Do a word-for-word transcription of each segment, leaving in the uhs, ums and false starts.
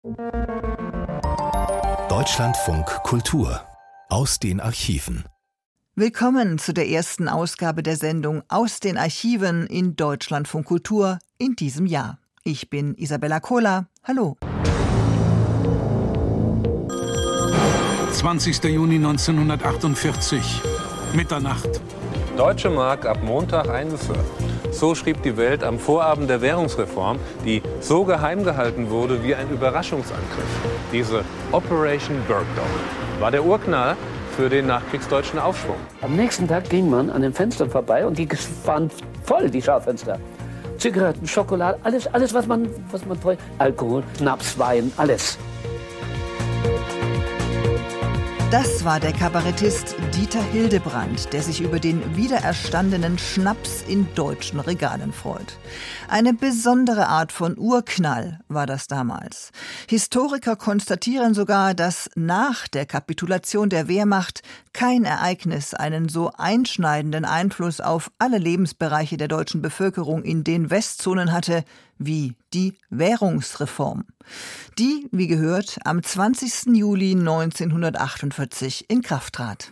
Deutschlandfunk Kultur aus den Archiven. Willkommen zu der ersten Ausgabe der Sendung Aus den Archiven in Deutschlandfunk Kultur in diesem Jahr. Ich bin Isabella Kohler. Hallo. zwanzigster Juni neunzehnhundertachtundvierzig, Mitternacht. Deutsche Mark ab Montag eingeführt. So schrieb die Welt am Vorabend der Währungsreform, die so geheim gehalten wurde wie ein Überraschungsangriff. Diese Operation Bergdorf war der Urknall für den nachkriegsdeutschen Aufschwung. Am nächsten Tag ging man an den Fenstern vorbei und die waren voll, die Schaufenster. Zigaretten, Schokolade, alles, alles was man, was man wollte. Alkohol, Schnaps, Wein, alles. Das war der Kabarettist Dieter Hildebrandt, der sich über den wiedererstandenen Schnaps in deutschen Regalen freut. Eine besondere Art von Urknall war das damals. Historiker konstatieren sogar, dass nach der Kapitulation der Wehrmacht kein Ereignis einen so einschneidenden Einfluss auf alle Lebensbereiche der deutschen Bevölkerung in den Westzonen hatte wie die Währungsreform, die, wie gehört, am zwanzigsten Juli neunzehnhundertachtundvierzig in Kraft trat.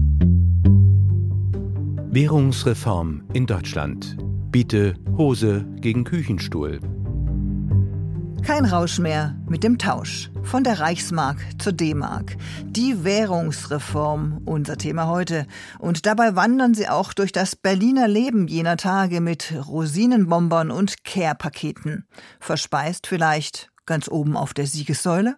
Währungsreform in Deutschland. Biete Hose gegen Küchenstuhl. Kein Rausch mehr mit dem Tausch. Von der Reichsmark zur D-Mark. Die Währungsreform, unser Thema heute. Und dabei wandern sie auch durch das Berliner Leben jener Tage mit Rosinenbombern und Care-Paketen. Verspeist vielleicht ganz oben auf der Siegessäule?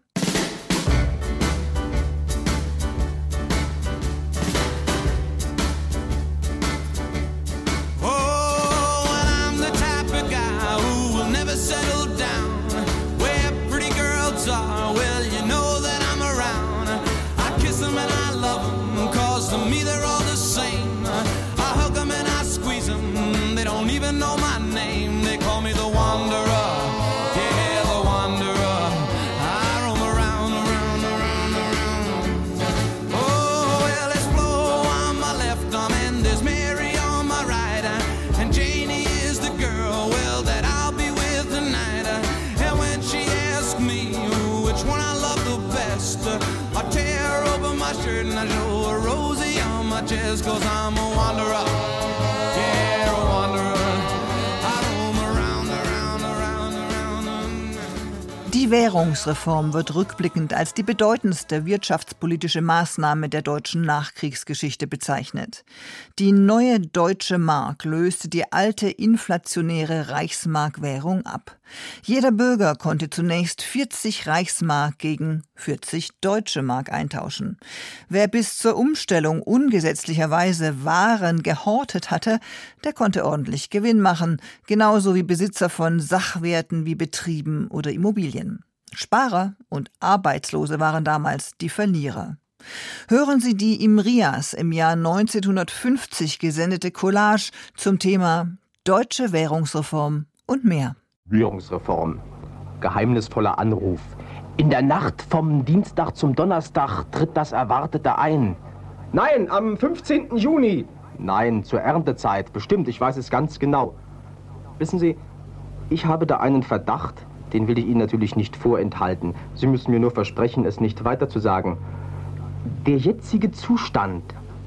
Cause I'm a wanderer, yeah, a wanderer. I roam around, around, around, around. Die Währungsreform wird rückblickend als die bedeutendste wirtschaftspolitische Maßnahme der deutschen Nachkriegsgeschichte bezeichnet. Die neue deutsche Mark löste die alte inflationäre Reichsmark-Währung ab. Jeder Bürger konnte zunächst vierzig Reichsmark gegen vierzig deutsche Mark eintauschen. Wer bis zur Umstellung ungesetzlicherweise Waren gehortet hatte, der konnte ordentlich Gewinn machen, genauso wie Besitzer von Sachwerten wie Betrieben oder Immobilien. Sparer und Arbeitslose waren damals die Verlierer. Hören Sie die im Rias im Jahr neunzehnhundertfünfzig gesendete Collage zum Thema Deutsche Währungsreform und mehr. Währungsreform. Geheimnisvoller Anruf. In der Nacht vom Dienstag zum Donnerstag tritt das Erwartete ein. Nein, am fünfzehnten Juni. Nein, zur Erntezeit. Bestimmt, ich weiß es ganz genau. Wissen Sie, ich habe da einen Verdacht, den will ich Ihnen natürlich nicht vorenthalten. Sie müssen mir nur versprechen, es nicht weiter zu sagen. Der jetzige Zustand,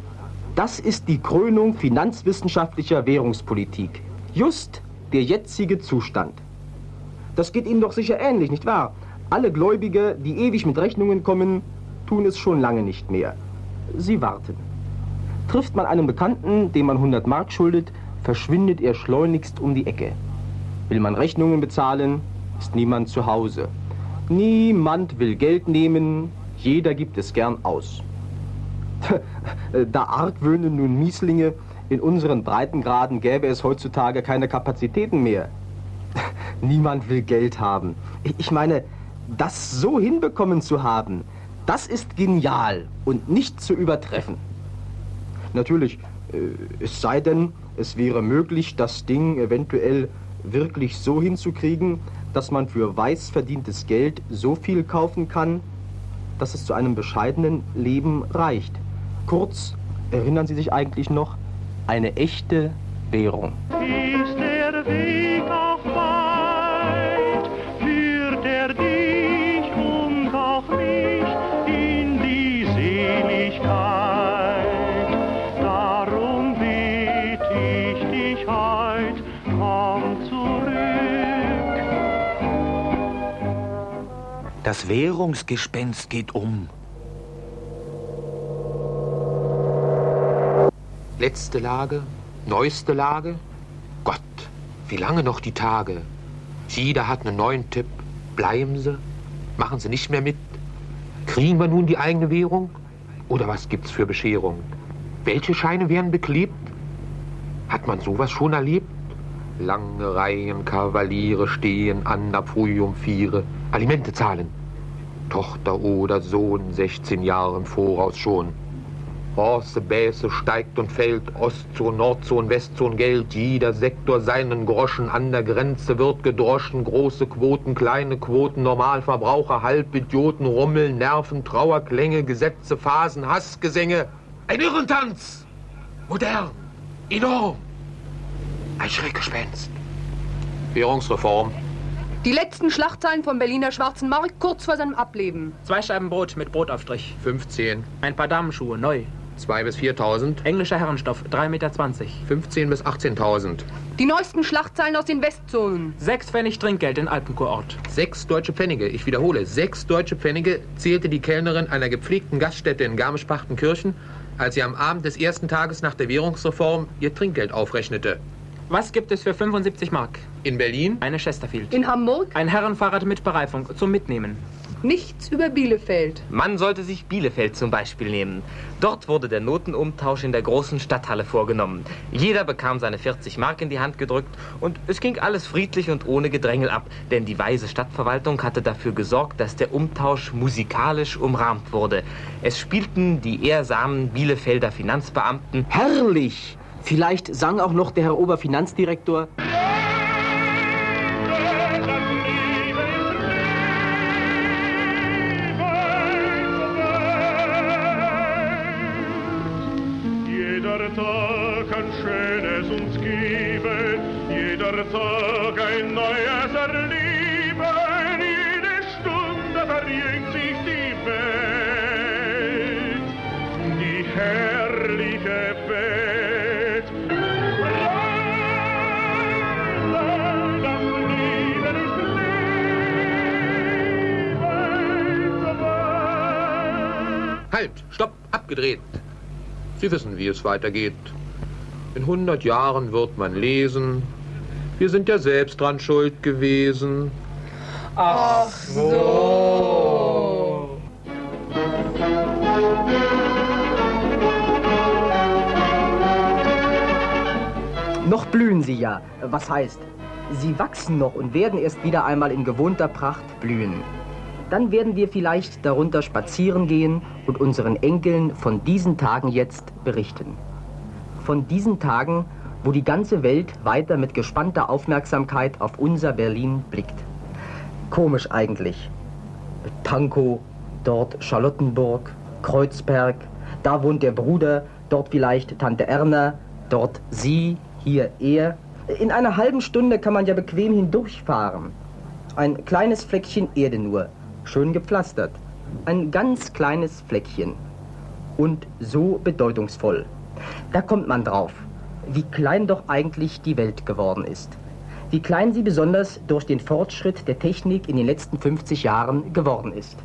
das ist die Krönung finanzwissenschaftlicher Währungspolitik. Just der jetzige Zustand. Das geht Ihnen doch sicher ähnlich, nicht wahr? Alle Gläubige, die ewig mit Rechnungen kommen, tun es schon lange nicht mehr. Sie warten. Trifft man einen Bekannten, dem man hundert Mark schuldet, verschwindet er schleunigst um die Ecke. Will man Rechnungen bezahlen, ist niemand zu Hause. Niemand will Geld nehmen, jeder gibt es gern aus. Da argwöhnen nun Mieslinge, in unseren Breitengraden gäbe es heutzutage keine Kapazitäten mehr. Niemand will Geld haben. Ich meine, das so hinbekommen zu haben, das ist genial und nicht zu übertreffen. Natürlich, äh, es sei denn, es wäre möglich, das Ding eventuell wirklich so hinzukriegen, dass man für weiß verdientes Geld so viel kaufen kann, dass es zu einem bescheidenen Leben reicht. Kurz, erinnern Sie sich eigentlich noch? Eine echte Währung. Ist der Weg auch weit, führt er dich Das Währungsgespenst geht um. Letzte Lage, neueste Lage. Gott, wie lange noch die Tage? Jeder hat einen neuen Tipp. Bleiben Sie? Machen Sie nicht mehr mit? Kriegen wir nun die eigene Währung? Oder was gibt's für Bescherung? Welche Scheine werden beklebt? Hat man sowas schon erlebt? Lange Reihen Kavaliere stehen an, ab früh um viere. Alimente zahlen. Tochter oder Sohn, sechzehn Jahre im Voraus schon. Horse, Bäse steigt und fällt, Ostzone, Nordzone, Westzone, Geld, jeder Sektor seinen Groschen, an der Grenze wird gedroschen, große Quoten, kleine Quoten, Normalverbraucher, Halbidioten, Rummel, Nerven, Trauerklänge, Gesetze, Phasen, Hassgesänge, ein Irrentanz, modern, enorm, ein Schreckgespenst. Währungsreform. Die letzten Schlachtzeilen vom Berliner Schwarzen Markt kurz vor seinem Ableben. Zwei Scheiben Brot mit Brotaufstrich. fünfzehn. Ein paar Damenschuhe, neu. zwei bis viertausend. Englischer Herrenstoff, drei Meter zwanzig. fünfzehn bis achtzehntausend. Die neuesten Schlachtzeilen aus den Westzonen. Sechs Pfennig Trinkgeld in Alpenkurort. Sechs deutsche Pfennige, ich wiederhole, sechs deutsche Pfennige zählte die Kellnerin einer gepflegten Gaststätte in Garmisch-Partenkirchen, als sie am Abend des ersten Tages nach der Währungsreform ihr Trinkgeld aufrechnete. Was gibt es für fünfundsiebzig Mark? In Berlin? Eine Chesterfield. In Hamburg? Ein Herrenfahrrad mit Bereifung zum Mitnehmen. Nichts über Bielefeld. Man sollte sich Bielefeld zum Beispiel nehmen. Dort wurde der Notenumtausch in der großen Stadthalle vorgenommen. Jeder bekam seine vierzig Mark in die Hand gedrückt und es ging alles friedlich und ohne Gedrängel ab, denn die weise Stadtverwaltung hatte dafür gesorgt, dass der Umtausch musikalisch umrahmt wurde. Es spielten die ehrsamen Bielefelder Finanzbeamten. Herrlich! Vielleicht sang auch noch der Herr Oberfinanzdirektor. Jeder Tag ein Schönes uns gebe, jeder Tag ein neues Erleben, jede Stunde verjüngt sich die Welt, die herrliche Welt. Halt, stopp, abgedreht. Sie wissen, wie es weitergeht. In hundert Jahren wird man lesen, wir sind ja selbst dran schuld gewesen. Ach so. Noch blühen sie ja. Was heißt, sie wachsen noch und werden erst wieder einmal in gewohnter Pracht blühen. Dann werden wir vielleicht darunter spazieren gehen und unseren Enkeln von diesen Tagen jetzt berichten. Von diesen Tagen, wo die ganze Welt weiter mit gespannter Aufmerksamkeit auf unser Berlin blickt. Komisch eigentlich. Pankow, dort Charlottenburg, Kreuzberg, da wohnt der Bruder, dort vielleicht Tante Erna, dort sie, hier er. In einer halben Stunde kann man ja bequem hindurchfahren. Ein kleines Fleckchen Erde nur. Schön gepflastert. Ein ganz kleines Fleckchen. Und so bedeutungsvoll. Da kommt man drauf, wie klein doch eigentlich die Welt geworden ist. Wie klein sie besonders durch den Fortschritt der Technik in den letzten fünfzig Jahren geworden ist.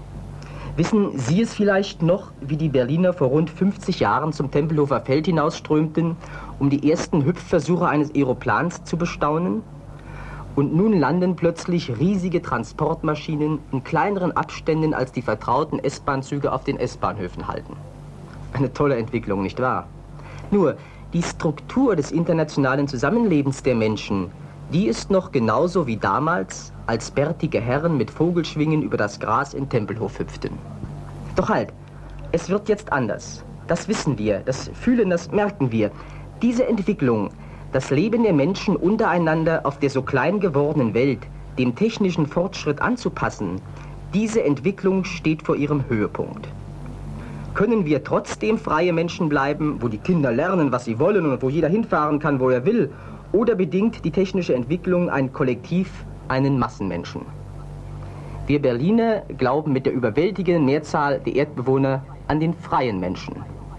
Wissen Sie es vielleicht noch, wie die Berliner vor rund fünfzig Jahren zum Tempelhofer Feld hinausströmten, um die ersten Hüpfversuche eines Aeroplans zu bestaunen? Und nun landen plötzlich riesige Transportmaschinen in kleineren Abständen als die vertrauten S-Bahn-Züge auf den S-Bahnhöfen halten. Eine tolle Entwicklung, nicht wahr? Nur, die Struktur des internationalen Zusammenlebens der Menschen, die ist noch genauso wie damals, als bärtige Herren mit Vogelschwingen über das Gras in Tempelhof hüpften. Doch halt, es wird jetzt anders. Das wissen wir, das fühlen, das merken wir. Diese Entwicklung, das Leben der Menschen untereinander auf der so klein gewordenen Welt, dem technischen Fortschritt anzupassen, diese Entwicklung steht vor ihrem Höhepunkt. Können wir trotzdem freie Menschen bleiben, wo die Kinder lernen, was sie wollen und wo jeder hinfahren kann, wo er will? Oder bedingt die technische Entwicklung ein Kollektiv, einen Massenmenschen? Wir Berliner glauben mit der überwältigenden Mehrzahl der Erdbewohner an den freien Menschen.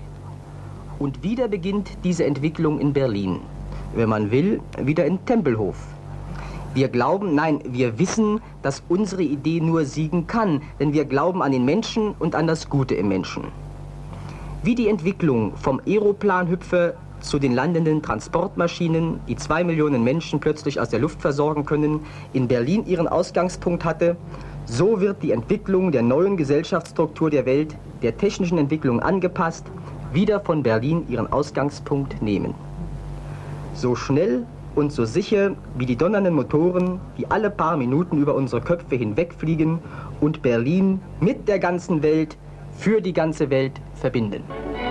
Und wieder beginnt diese Entwicklung in Berlin. Wenn man will, wieder in Tempelhof. Wir glauben, nein, wir wissen, dass unsere Idee nur siegen kann, denn wir glauben an den Menschen und an das Gute im Menschen. Wie die Entwicklung vom Aeroplanhüpfer zu den landenden Transportmaschinen, die zwei Millionen Menschen plötzlich aus der Luft versorgen können, in Berlin ihren Ausgangspunkt hatte, so wird die Entwicklung der neuen Gesellschaftsstruktur der Welt, der technischen Entwicklung angepasst, wieder von Berlin ihren Ausgangspunkt nehmen. So schnell und so sicher wie die donnernden Motoren, die alle paar Minuten über unsere Köpfe hinwegfliegen und Berlin mit der ganzen Welt, für die ganze Welt verbinden.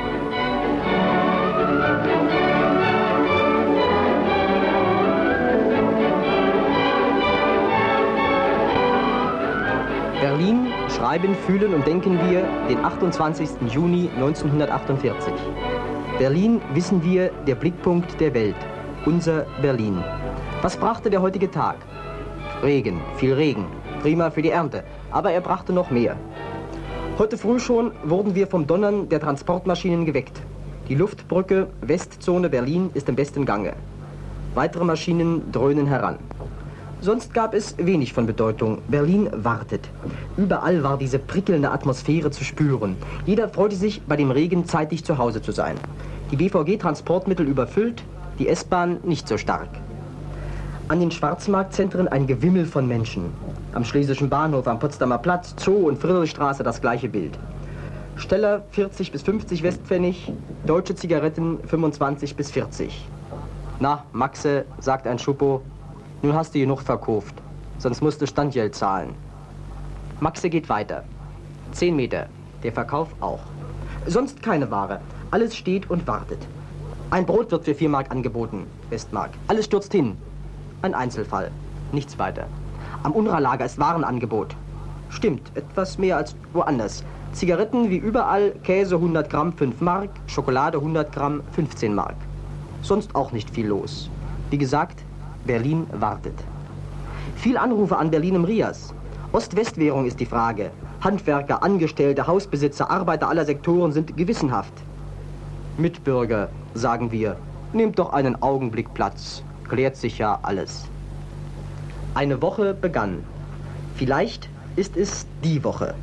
Berlin, schreiben, fühlen und denken wir den achtundzwanzigsten Juni neunzehnhundertachtundvierzig. Berlin, wissen wir, der Blickpunkt der Welt. Unser Berlin. Was brachte der heutige Tag? Regen, viel Regen, prima für die Ernte, aber er brachte noch mehr. Heute früh schon wurden wir vom Donnern der Transportmaschinen geweckt. Die Luftbrücke Westzone Berlin ist im besten Gange. Weitere Maschinen dröhnen heran. Sonst gab es wenig von Bedeutung. Berlin wartet. Überall war diese prickelnde Atmosphäre zu spüren. Jeder freute sich, bei dem Regen zeitig zu Hause zu sein. Die B V G-Transportmittel überfüllt, die S-Bahn nicht so stark. An den Schwarzmarktzentren ein Gewimmel von Menschen. Am Schlesischen Bahnhof, am Potsdamer Platz, Zoo und Friedrichstraße das gleiche Bild. Steller vierzig bis fünfzig Westpfennig, deutsche Zigaretten fünfundzwanzig bis vierzig. Na, Maxe, sagt ein Schuppo, nun hast du genug verkauft, sonst musst du Standgeld zahlen. Maxe geht weiter. Zehn Meter, der Verkauf auch. Sonst keine Ware, alles steht und wartet. Ein Brot wird für vier Mark angeboten, Westmark. Alles stürzt hin. Ein Einzelfall, nichts weiter. Am Unra-Lager ist Warenangebot. Stimmt, etwas mehr als woanders. Zigaretten wie überall, Käse hundert Gramm fünf Mark, Schokolade hundert Gramm fünfzehn Mark. Sonst auch nicht viel los. Wie gesagt, Berlin wartet. Viel Anrufe an Berlin im Rias. Ost-West-Währung ist die Frage. Handwerker, Angestellte, Hausbesitzer, Arbeiter aller Sektoren sind gewissenhaft. Mitbürger, sagen wir, nehmt doch einen Augenblick Platz. Klärt sich ja alles. Eine Woche begann. Vielleicht ist es die Woche.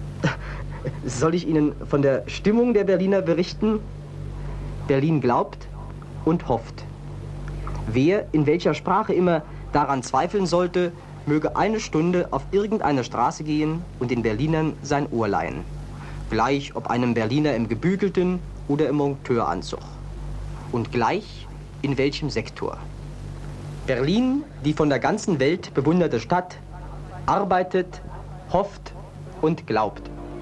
Soll ich Ihnen von der Stimmung der Berliner berichten? Berlin glaubt und hofft. Wer in welcher Sprache immer daran zweifeln sollte, möge eine Stunde auf irgendeine Straße gehen und den Berlinern sein Ohr leihen. Gleich ob einem Berliner im gebügelten oder im Monteuranzug. Und gleich in welchem Sektor. Berlin, die von der ganzen Welt bewunderte Stadt, arbeitet, hofft und glaubt.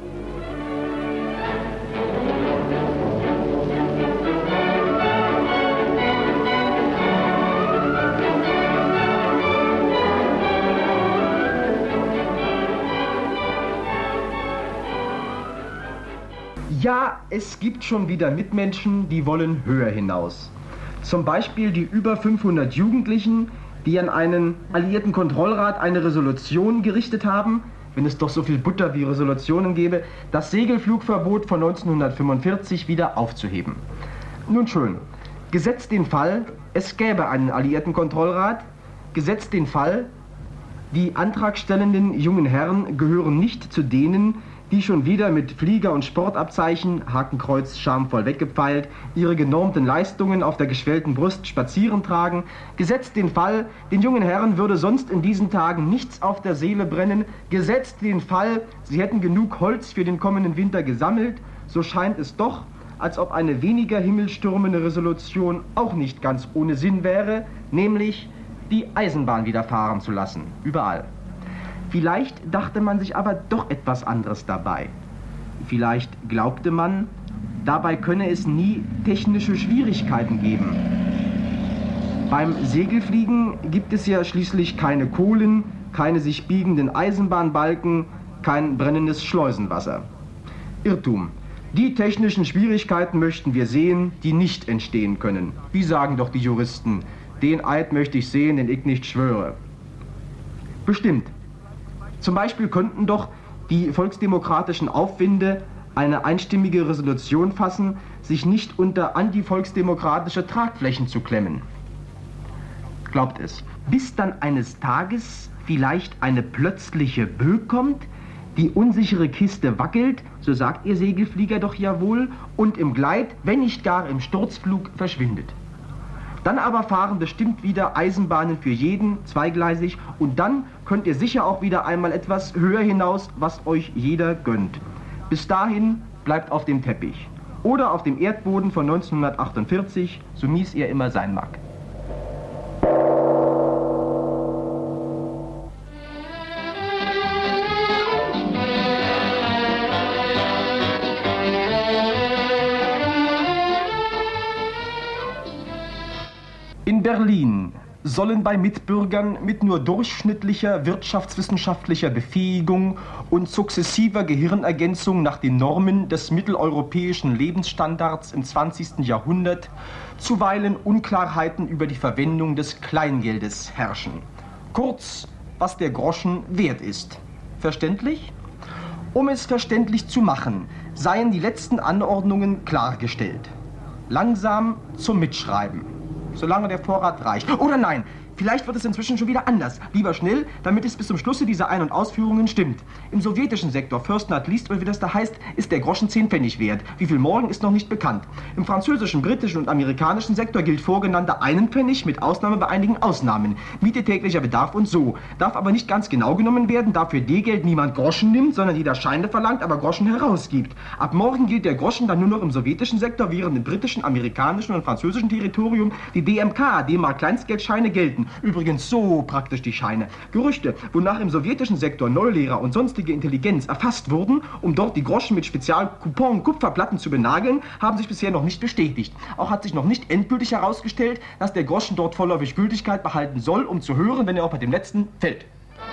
Ja, es gibt schon wieder Mitmenschen, die wollen höher hinaus. Zum Beispiel die über fünfhundert Jugendlichen, die an einen alliierten Kontrollrat eine Resolution gerichtet haben, wenn es doch so viel Butter wie Resolutionen gäbe, das Segelflugverbot von neunzehnhundertfünfundvierzig wieder aufzuheben. Nun schön, gesetzt den Fall, es gäbe einen alliierten Kontrollrat, gesetzt den Fall, die antragstellenden jungen Herren gehören nicht zu denen, die schon wieder mit Flieger- und Sportabzeichen, Hakenkreuz schamvoll weggepfeilt, ihre genormten Leistungen auf der geschwellten Brust spazieren tragen. Gesetzt den Fall, den jungen Herren würde sonst in diesen Tagen nichts auf der Seele brennen. Gesetzt den Fall, sie hätten genug Holz für den kommenden Winter gesammelt. So scheint es doch, als ob eine weniger himmelstürmende Resolution auch nicht ganz ohne Sinn wäre, nämlich die Eisenbahn wieder fahren zu lassen, überall. Vielleicht dachte man sich aber doch etwas anderes dabei. Vielleicht glaubte man, dabei könne es nie technische Schwierigkeiten geben. Beim Segelfliegen gibt es ja schließlich keine Kohlen, keine sich biegenden Eisenbahnbalken, kein brennendes Schleusenwasser. Irrtum. Die technischen Schwierigkeiten möchten wir sehen, die nicht entstehen können. Wie sagen doch die Juristen, den Eid möchte ich sehen, den ich nicht schwöre. Bestimmt. Zum Beispiel könnten doch die volksdemokratischen Aufwinde eine einstimmige Resolution fassen, sich nicht unter antivolksdemokratische Tragflächen zu klemmen. glaubt es. Bis dann eines Tages vielleicht eine plötzliche Böe kommt, die unsichere Kiste wackelt, so sagt ihr Segelflieger doch ja wohl, und im Gleit, wenn nicht gar im Sturzflug, verschwindet. Dann aber fahren bestimmt wieder Eisenbahnen für jeden, zweigleisig, und dann könnt ihr sicher auch wieder einmal etwas höher hinaus, was euch jeder gönnt. Bis dahin bleibt auf dem Teppich. Oder auf dem Erdboden von neunzehnhundertachtundvierzig, so mies ihr immer sein mag. In Berlin sollen bei Mitbürgern mit nur durchschnittlicher wirtschaftswissenschaftlicher Befähigung und sukzessiver Gehirnergänzung nach den Normen des mitteleuropäischen Lebensstandards im zwanzigsten Jahrhundert zuweilen Unklarheiten über die Verwendung des Kleingeldes herrschen. Kurz, was der Groschen wert ist. Verständlich? Um es verständlich zu machen, seien die letzten Anordnungen klargestellt. Langsam zum Mitschreiben. Solange der Vorrat reicht. Oder nein, vielleicht wird es inzwischen schon wieder anders. Lieber schnell, damit es bis zum Schlusse dieser Ein- und Ausführungen stimmt. Im sowjetischen Sektor, first not least, oder wie das da heißt, ist der Groschen zehn Pfennig wert. Wie viel morgen ist noch nicht bekannt. Im französischen, britischen und amerikanischen Sektor gilt vorgenannter einen Pfennig mit Ausnahme bei einigen Ausnahmen. Miete, täglicher Bedarf und so. Darf aber nicht ganz genau genommen werden, da für D-Geld niemand Groschen nimmt, sondern jeder Scheine verlangt, aber Groschen herausgibt. Ab morgen gilt der Groschen dann nur noch im sowjetischen Sektor, während im britischen, amerikanischen und französischen Territorium die D M K, D-Mark Kleinstgeldscheine gelten. Übrigens so praktisch die Scheine. Gerüchte, wonach im sowjetischen Sektor Neulehrer und sonstige Intelligenz erfasst wurden, um dort die Groschen mit Spezial-Coupon-Kupferplatten zu benageln, haben sich bisher noch nicht bestätigt. Auch hat sich noch nicht endgültig herausgestellt, dass der Groschen dort vorläufig Gültigkeit behalten soll, um zu hören, wenn er auch bei dem letzten fällt.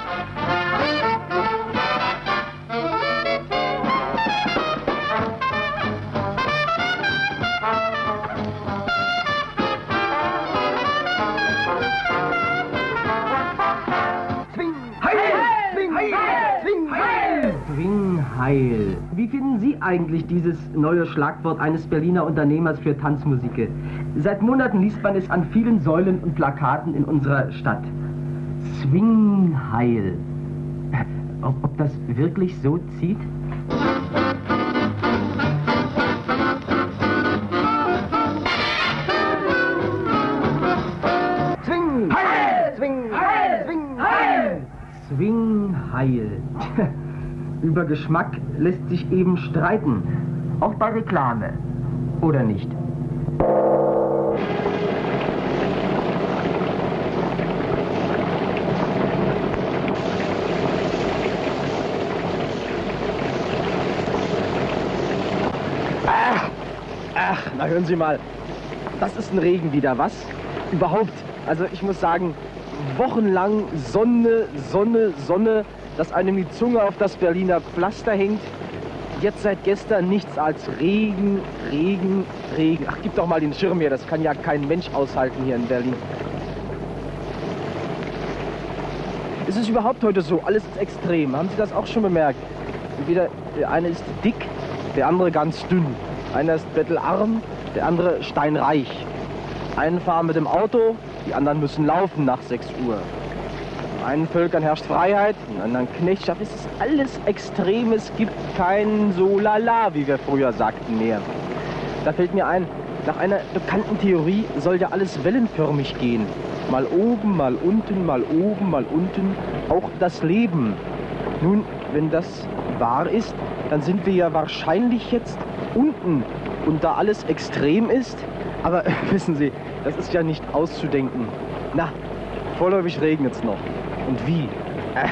Swingheil. Wie finden Sie eigentlich dieses neue Schlagwort eines Berliner Unternehmers für Tanzmusik? Seit Monaten liest man es an vielen Säulen und Plakaten in unserer Stadt. Swingheil. Ob, ob das wirklich so zieht? Swingheil! Swingheil! Swingheil! Swingheil. Über Geschmack lässt sich eben streiten. Auch bei Reklame. Oder nicht? Ach, ach, na hören Sie mal. Das ist ein Regen wieder, was? Überhaupt. Also ich muss sagen, wochenlang Sonne, Sonne, Sonne, dass einem die Zunge auf das Berliner Pflaster hängt. Jetzt seit gestern nichts als Regen, Regen, Regen. Ach, gib doch mal den Schirm her, das kann ja kein Mensch aushalten hier in Berlin. Es ist überhaupt heute so, alles ist extrem. Haben Sie das auch schon bemerkt? Entweder der eine ist dick, der andere ganz dünn. Einer ist bettelarm, der andere steinreich. Einen fahren mit dem Auto, die anderen müssen laufen nach sechs Uhr. In einen Völkern herrscht Freiheit, in anderen Knechtschaft. Es ist alles extrem, es gibt kein so lala, wie wir früher sagten, mehr. Da fällt mir ein, nach einer bekannten Theorie soll ja alles wellenförmig gehen. Mal oben, mal unten, mal oben, mal unten. Auch das Leben. Nun, wenn das wahr ist, dann sind wir ja wahrscheinlich jetzt unten. Und da alles extrem ist, aber wissen Sie, das ist ja nicht auszudenken. Na, vorläufig regnet es noch. Und wie? Äh.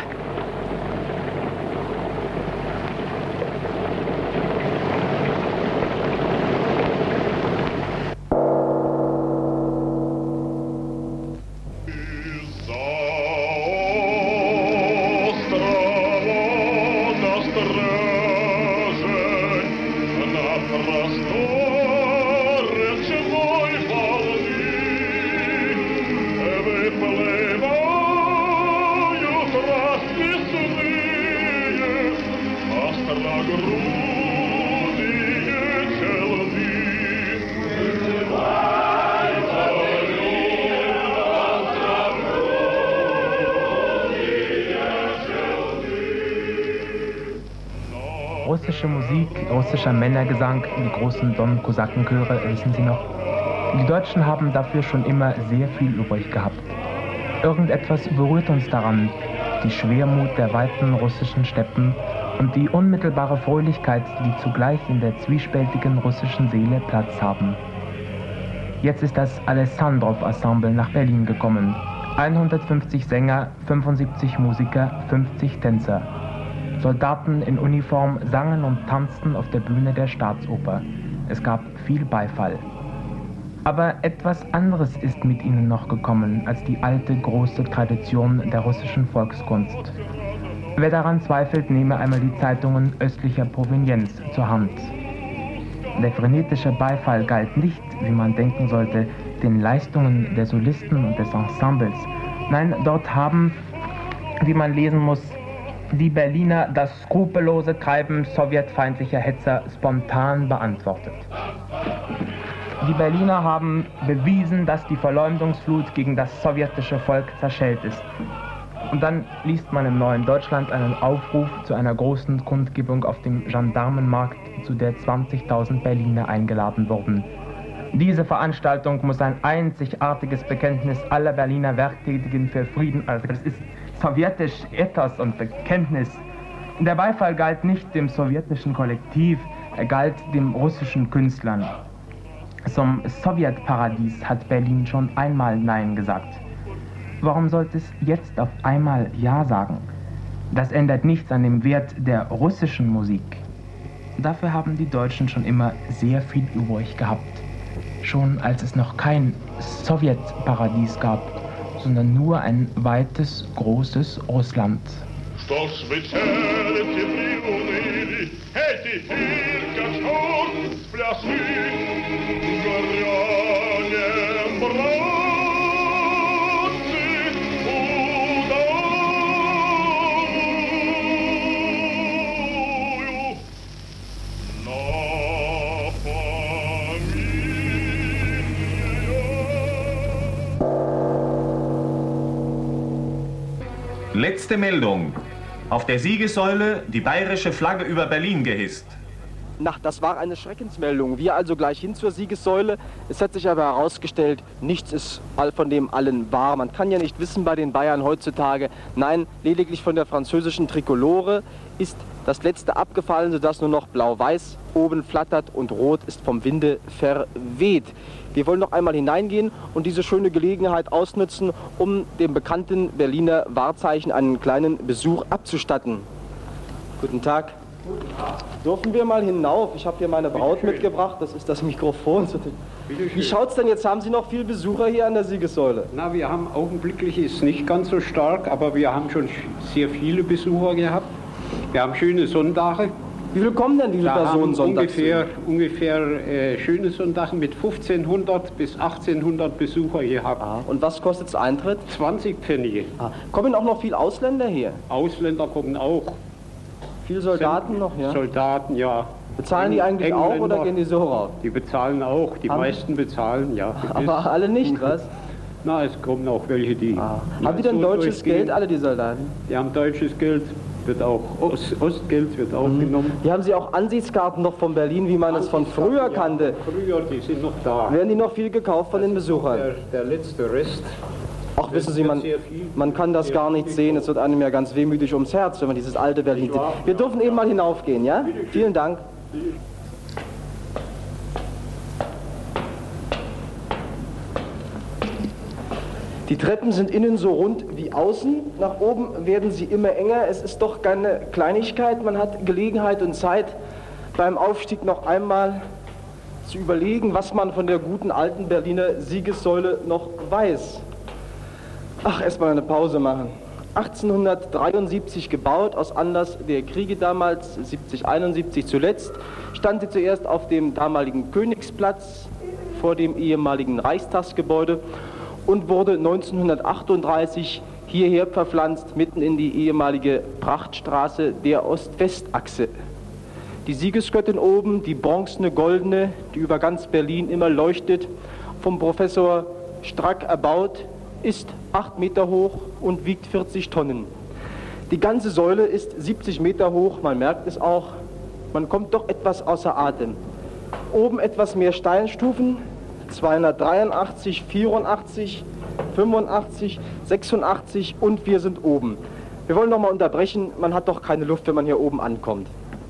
Thank you. russische Musik, russischer Männergesang, die großen Don-Kosakenchöre, wissen Sie noch? Die Deutschen haben dafür schon immer sehr viel übrig gehabt. Irgendetwas berührt uns daran, die Schwermut der weiten russischen Steppen und die unmittelbare Fröhlichkeit, die zugleich in der zwiespältigen russischen Seele Platz haben. Jetzt ist das Alessandrow-Ensemble nach Berlin gekommen. hundertfünfzig Sänger, fünfundsiebzig Musiker, fünfzig Tänzer. Soldaten in Uniform sangen und tanzten auf der Bühne der Staatsoper. Es gab viel Beifall. Aber etwas anderes ist mit ihnen noch gekommen als die alte, große Tradition der russischen Volkskunst. Wer daran zweifelt, nehme einmal die Zeitungen östlicher Provenienz zur Hand. Der frenetische Beifall galt nicht, wie man denken sollte, den Leistungen der Solisten und des Ensembles. Nein, dort haben, wie man lesen muss, die Berliner das skrupellose Treiben sowjetfeindlicher Hetzer spontan beantwortet. Die Berliner haben bewiesen, dass die Verleumdungsflut gegen das sowjetische Volk zerschellt ist. Und dann liest man im Neuen Deutschland einen Aufruf zu einer großen Kundgebung auf dem Gendarmenmarkt, zu der zwanzigtausend Berliner eingeladen wurden. Diese Veranstaltung muss ein einzigartiges Bekenntnis aller Berliner Werktätigen für Frieden, also das ist sowjetisch Ethos und Bekenntnis. Der Beifall galt nicht dem sowjetischen Kollektiv, er galt dem russischen Künstlern. Zum Sowjetparadies hat Berlin schon einmal Nein gesagt. Warum sollte es jetzt auf einmal Ja sagen? Das ändert nichts an dem Wert der russischen Musik. Dafür haben die Deutschen schon immer sehr viel übrig gehabt. Schon als es noch kein Sowjetparadies gab, sondern nur ein weites, großes Russland. Letzte Meldung. Auf der Siegessäule die bayerische Flagge über Berlin gehisst. Na, das war eine Schreckensmeldung. Wir also gleich hin zur Siegessäule. Es hat sich aber herausgestellt, nichts ist all von dem allen wahr. Man kann ja nicht wissen bei den Bayern heutzutage. Nein, lediglich von der französischen Trikolore ist das letzte abgefallen, sodass nur noch blau-weiß oben flattert und rot ist vom Winde verweht. Wir wollen noch einmal hineingehen und diese schöne Gelegenheit ausnutzen, um dem bekannten Berliner Wahrzeichen einen kleinen Besuch abzustatten. Guten Tag. Guten Tag. Dürfen wir mal hinauf? Ich habe hier meine Braut mitgebracht, das ist das Mikrofon. Wie schaut's denn jetzt? Haben Sie noch viel Besucher hier an der Siegessäule? Na, wir haben augenblicklich, ist nicht ganz so stark, aber wir haben schon sehr viele Besucher gehabt. Wir haben schöne Sonntage. Wie viel kommen denn diese Personen sonntags? Ungefähr, ungefähr äh, schöne Sonntage mit fünfzehnhundert bis achtzehnhundert Besucher gehabt. Ah, und was kostet das Eintritt? zwanzig Pfennig. Ah, kommen auch noch viele Ausländer hier? Ausländer kommen auch. Viele Soldaten noch, ja? Soldaten, ja. Bezahlen die eigentlich Engländer, auch oder gehen die so raus? Die bezahlen auch, die Haben meisten bezahlen, ja. Aber alle nicht, was? Na, es kommen auch welche, die... Ah. Haben die denn so deutsches durchgehen. Geld, alle die Soldaten? Die haben deutsches Geld, wird auch, Ost, Ostgeld wird auch mhm. genommen. Hier haben Sie auch Ansichtskarten noch von Berlin, wie man es von früher kannte. Ja, früher, die sind noch da. Werden die noch viel gekauft von das den Besuchern? Der, der letzte Rest. Ach, wissen Sie, man, man kann das gar nicht sehen. Es wird einem ja ganz wehmütig ums Herz, wenn man dieses alte Berlin sieht. Wir dürfen eben mal hinaufgehen, ja? Vielen Dank. Die Treppen sind innen so rund wie außen. Nach oben werden sie immer enger. Es ist doch keine Kleinigkeit. Man hat Gelegenheit und Zeit, beim Aufstieg noch einmal zu überlegen, was man von der guten alten Berliner Siegessäule noch weiß. Ach, erstmal eine Pause machen. achtzehnhundertdreiundsiebzig gebaut, aus Anlass der Kriege damals, siebzig, einundsiebzig zuletzt, stand sie zuerst auf dem damaligen Königsplatz vor dem ehemaligen Reichstagsgebäude und wurde neunzehnhundertachtunddreißig hierher verpflanzt, mitten in die ehemalige Prachtstraße der Ost-West-Achse. Die Siegesgöttin oben, die bronzene Goldene, die über ganz Berlin immer leuchtet, vom Professor Strack erbaut, ist acht Meter hoch und wiegt vierzig Tonnen. Die ganze Säule ist siebzig Meter hoch, man merkt es auch, man kommt doch etwas außer Atem. Oben etwas mehr Steinstufen, zweihundertdreiundachtzig, vierundachtzig, fünfundachtzig, sechsundachtzig und wir sind oben. Wir wollen noch mal unterbrechen, man hat doch keine Luft, wenn man hier oben ankommt.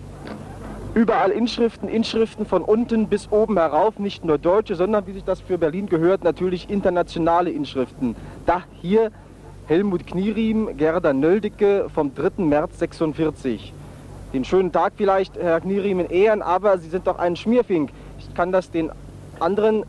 Überall Inschriften, Inschriften von unten bis oben herauf, nicht nur deutsche, sondern, wie sich das für Berlin gehört, natürlich internationale Inschriften. Da hier Helmut Knieriem, Gerda Nöldecke vom dritten März sechsundvierzig. Den schönen Tag vielleicht, Herr Knieriem, in Ehren, aber Sie sind doch ein Schmierfink. Ich kann das den anderen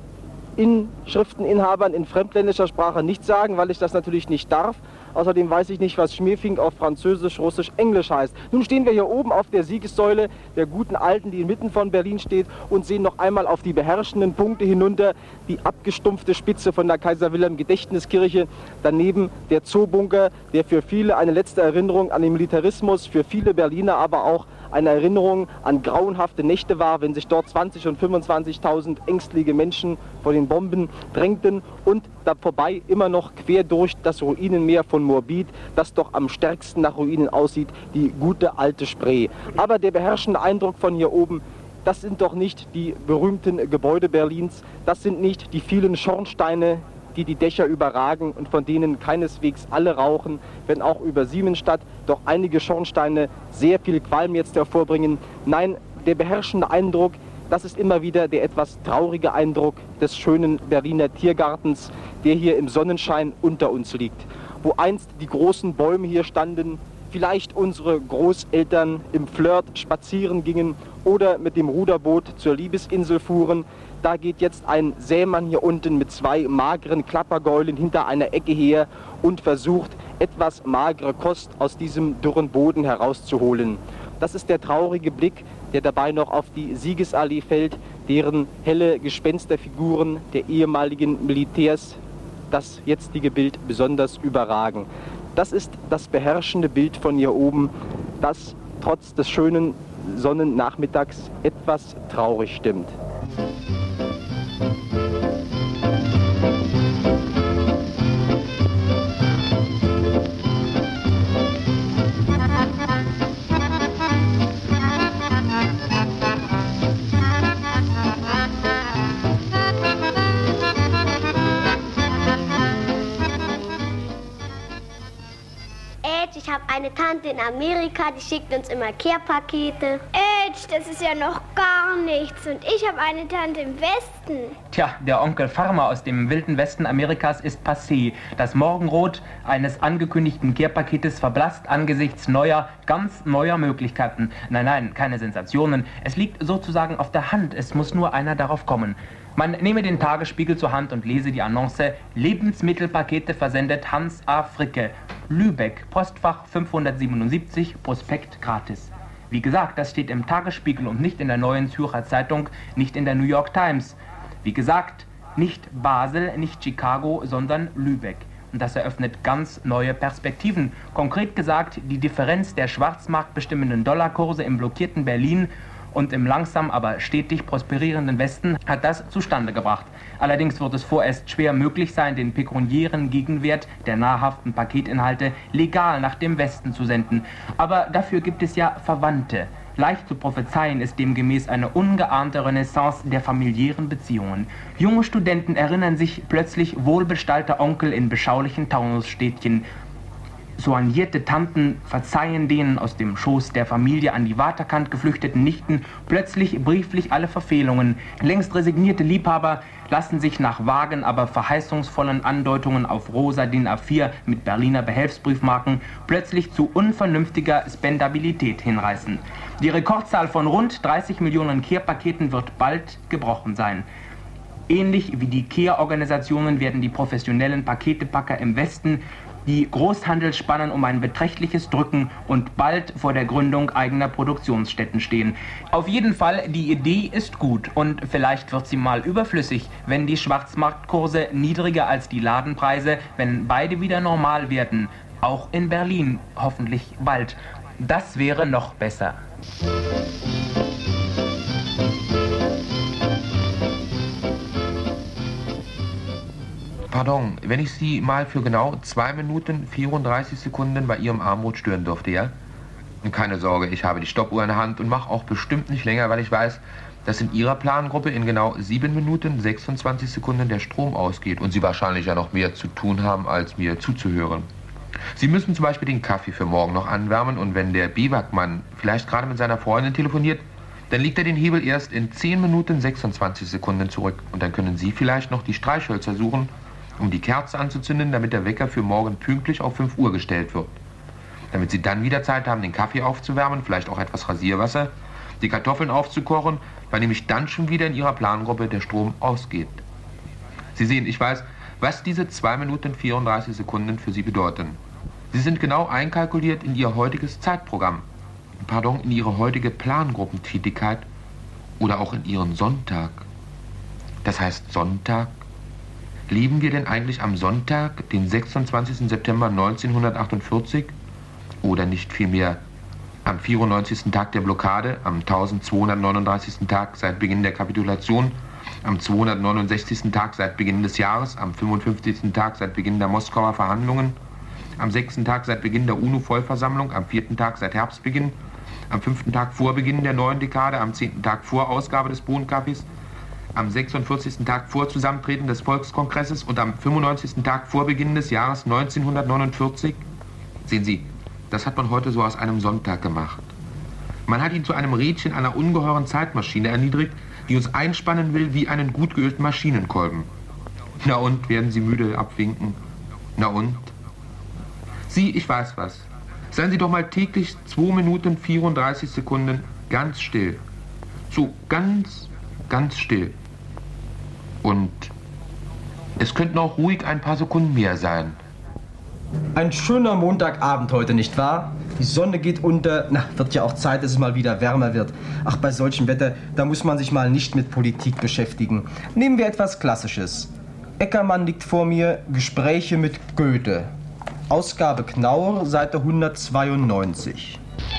Inschrifteninhabern in fremdländischer Sprache nicht sagen, weil ich das natürlich nicht darf. Außerdem weiß ich nicht, was Schmierfink auf Französisch, Russisch, Englisch heißt. Nun stehen wir hier oben auf der Siegessäule der guten Alten, die inmitten von Berlin steht, und sehen noch einmal auf die beherrschenden Punkte hinunter, die abgestumpfte Spitze von der Kaiser-Wilhelm-Gedächtniskirche, daneben der Zoobunker, der für viele eine letzte Erinnerung an den Militarismus, für viele Berliner aber auch eine Erinnerung an grauenhafte Nächte war, wenn sich dort zwanzig- und fünfundzwanzigtausend ängstliche Menschen vor den Bomben drängten, und da vorbei immer noch quer durch das Ruinenmeer von Moabit, das doch am stärksten nach Ruinen aussieht, die gute alte Spree. Aber der beherrschende Eindruck von hier oben, das sind doch nicht die berühmten Gebäude Berlins, das sind nicht die vielen Schornsteine, die die Dächer überragen und von denen keineswegs alle rauchen, wenn auch über Siemensstadt doch einige Schornsteine sehr viel Qualm jetzt hervorbringen. Nein, der beherrschende Eindruck, das ist immer wieder der etwas traurige Eindruck des schönen Berliner Tiergartens, der hier im Sonnenschein unter uns liegt. Wo einst die großen Bäume hier standen, vielleicht unsere Großeltern im Flirt spazieren gingen oder mit dem Ruderboot zur Liebesinsel fuhren, da geht jetzt ein Sämann hier unten mit zwei mageren Klappergäulen hinter einer Ecke her und versucht, etwas magere Kost aus diesem dürren Boden herauszuholen. Das ist der traurige Blick, der dabei noch auf die Siegesallee fällt, deren helle Gespensterfiguren der ehemaligen Militärs das jetzige Bild besonders überragen. Das ist das beherrschende Bild von hier oben, das trotz des schönen Sonnennachmittags etwas traurig stimmt. Ich habe eine Tante in Amerika, die schickt uns immer Care-Pakete. Edge, das ist ja noch gar nichts. Und ich habe eine Tante im Westen. Tja, der Onkel Farmer aus dem wilden Westen Amerikas ist passé. Das Morgenrot eines angekündigten Care-Paketes verblasst angesichts neuer, ganz neuer Möglichkeiten. Nein, nein, keine Sensationen. Es liegt sozusagen auf der Hand. Es muss nur einer darauf kommen. Man nehme den Tagesspiegel zur Hand und lese die Annonce: Lebensmittelpakete versendet Hans A. Fricke, Lübeck, Postfach fünfhundertsiebenundsiebzig, Prospekt gratis. Wie gesagt, das steht im Tagesspiegel und nicht in der Neuen Zürcher Zeitung, nicht in der New York Times. Wie gesagt, nicht Basel, nicht Chicago, sondern Lübeck. Und das eröffnet ganz neue Perspektiven. Konkret gesagt, die Differenz der schwarzmarktbestimmenden Dollarkurse im blockierten Berlin und im langsam, aber stetig prosperierenden Westen hat das zustande gebracht. Allerdings wird es vorerst schwer möglich sein, den pekuniären Gegenwert der nahrhaften Paketinhalte legal nach dem Westen zu senden. Aber dafür gibt es ja Verwandte. Leicht zu prophezeien ist demgemäß eine ungeahnte Renaissance der familiären Beziehungen. Junge Studenten erinnern sich plötzlich wohlbestallter Onkel in beschaulichen Taunusstädtchen. Soignierte Tanten verzeihen denen aus dem Schoß der Familie an die Waterkant geflüchteten Nichten plötzlich brieflich alle Verfehlungen. Längst resignierte Liebhaber lassen sich nach vagen, aber verheißungsvollen Andeutungen auf rosa D I N A vier mit Berliner Behelfsbriefmarken plötzlich zu unvernünftiger Spendabilität hinreißen. Die Rekordzahl von rund dreißig Millionen Care-Paketen wird bald gebrochen sein. Ähnlich wie die Care-Organisationen werden die professionellen Paketepacker im Westen die Großhandelsspannen um ein beträchtliches Drücken und bald vor der Gründung eigener Produktionsstätten stehen. Auf jeden Fall, die Idee ist gut und vielleicht wird sie mal überflüssig, wenn die Schwarzmarktkurse niedriger als die Ladenpreise, wenn beide wieder normal werden. Auch in Berlin, hoffentlich bald. Das wäre noch besser. Pardon, wenn ich Sie mal für genau zwei Minuten vierunddreißig Sekunden bei Ihrem Armut stören dürfte, ja? Keine Sorge, ich habe die Stoppuhr in der Hand und mache auch bestimmt nicht länger, weil ich weiß, dass in Ihrer Plangruppe in genau sieben Minuten sechsundzwanzig Sekunden der Strom ausgeht und Sie wahrscheinlich ja noch mehr zu tun haben, als mir zuzuhören. Sie müssen zum Beispiel den Kaffee für morgen noch anwärmen und wenn der Biwakmann vielleicht gerade mit seiner Freundin telefoniert, dann legt er den Hebel erst in zehn Minuten sechsundzwanzig Sekunden zurück und dann können Sie vielleicht noch die Streichhölzer suchen, um die Kerze anzuzünden, damit der Wecker für morgen pünktlich auf fünf Uhr gestellt wird. Damit Sie dann wieder Zeit haben, den Kaffee aufzuwärmen, vielleicht auch etwas Rasierwasser, die Kartoffeln aufzukochen, weil nämlich dann schon wieder in Ihrer Plangruppe der Strom ausgeht. Sie sehen, ich weiß, was diese zwei Minuten vierunddreißig Sekunden für Sie bedeuten. Sie sind genau einkalkuliert in Ihr heutiges Zeitprogramm, pardon, in Ihre heutige Plangruppentätigkeit oder auch in Ihren Sonntag. Das heißt Sonntag? Leben wir denn eigentlich am Sonntag, den sechsundzwanzigsten September neunzehnhundertachtundvierzig? Oder nicht vielmehr am vierundneunzigsten Tag der Blockade, am eintausendzweihundertneununddreißigsten Tag seit Beginn der Kapitulation, am zweihundertneunundsechzigsten Tag seit Beginn des Jahres, am fünfundfünfzigsten Tag seit Beginn der Moskauer Verhandlungen, am sechsten Tag seit Beginn der UNO-Vollversammlung, am vierten Tag seit Herbstbeginn, am fünften Tag vor Beginn der neuen Dekade, am zehnten Tag vor Ausgabe des Bohnenkaffees, am sechsundvierzigsten Tag vor Zusammentreten des Volkskongresses und am fünfundneunzigsten Tag vor Beginn des Jahres neunzehnhundertneunundvierzig? Sehen Sie, das hat man heute so aus einem Sonntag gemacht. Man hat ihn zu einem Rädchen einer ungeheuren Zeitmaschine erniedrigt, die uns einspannen will wie einen gut geölten Maschinenkolben. Na und, werden Sie müde abwinken? Na und? Sie, ich weiß was. Seien Sie doch mal täglich zwei Minuten vierunddreißig Sekunden ganz still. So ganz, ganz still. Und es könnten auch ruhig ein paar Sekunden mehr sein. Ein schöner Montagabend heute, nicht wahr? Die Sonne geht unter. Na, wird ja auch Zeit, dass es mal wieder wärmer wird. Ach, bei solchem Wetter, da muss man sich mal nicht mit Politik beschäftigen. Nehmen wir etwas Klassisches. Eckermann liegt vor mir, Gespräche mit Goethe. Ausgabe Knaur, Seite hundertzweiundneunzig.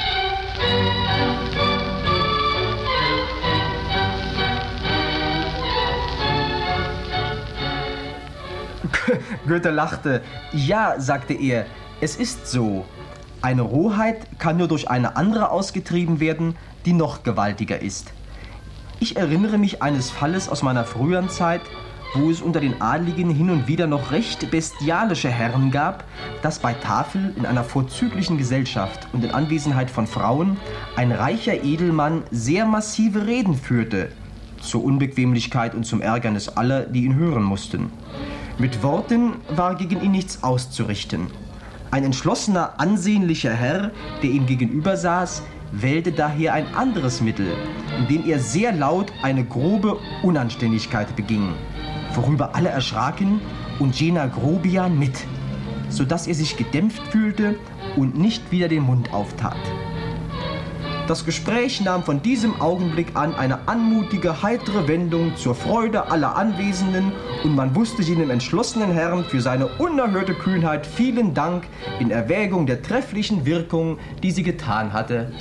Goethe lachte. Ja, sagte er, es ist so. Eine Rohheit kann nur durch eine andere ausgetrieben werden, die noch gewaltiger ist. Ich erinnere mich eines Falles aus meiner früheren Zeit, wo es unter den Adligen hin und wieder noch recht bestialische Herren gab, dass bei Tafel in einer vorzüglichen Gesellschaft und in Anwesenheit von Frauen ein reicher Edelmann sehr massive Reden führte, zur Unbequemlichkeit und zum Ärgernis aller, die ihn hören mussten. Mit Worten war gegen ihn nichts auszurichten. Ein entschlossener, ansehnlicher Herr, der ihm gegenüber saß, wählte daher ein anderes Mittel, indem er sehr laut eine grobe Unanständigkeit beging, worüber alle erschraken und jener Grobian mit, sodass er sich gedämpft fühlte und nicht wieder den Mund auftat. Das Gespräch nahm von diesem Augenblick an eine anmutige, heitere Wendung zur Freude aller Anwesenden und man wusste jenem entschlossenen Herrn für seine unerhörte Kühnheit vielen Dank in Erwägung der trefflichen Wirkung, die sie getan hatte.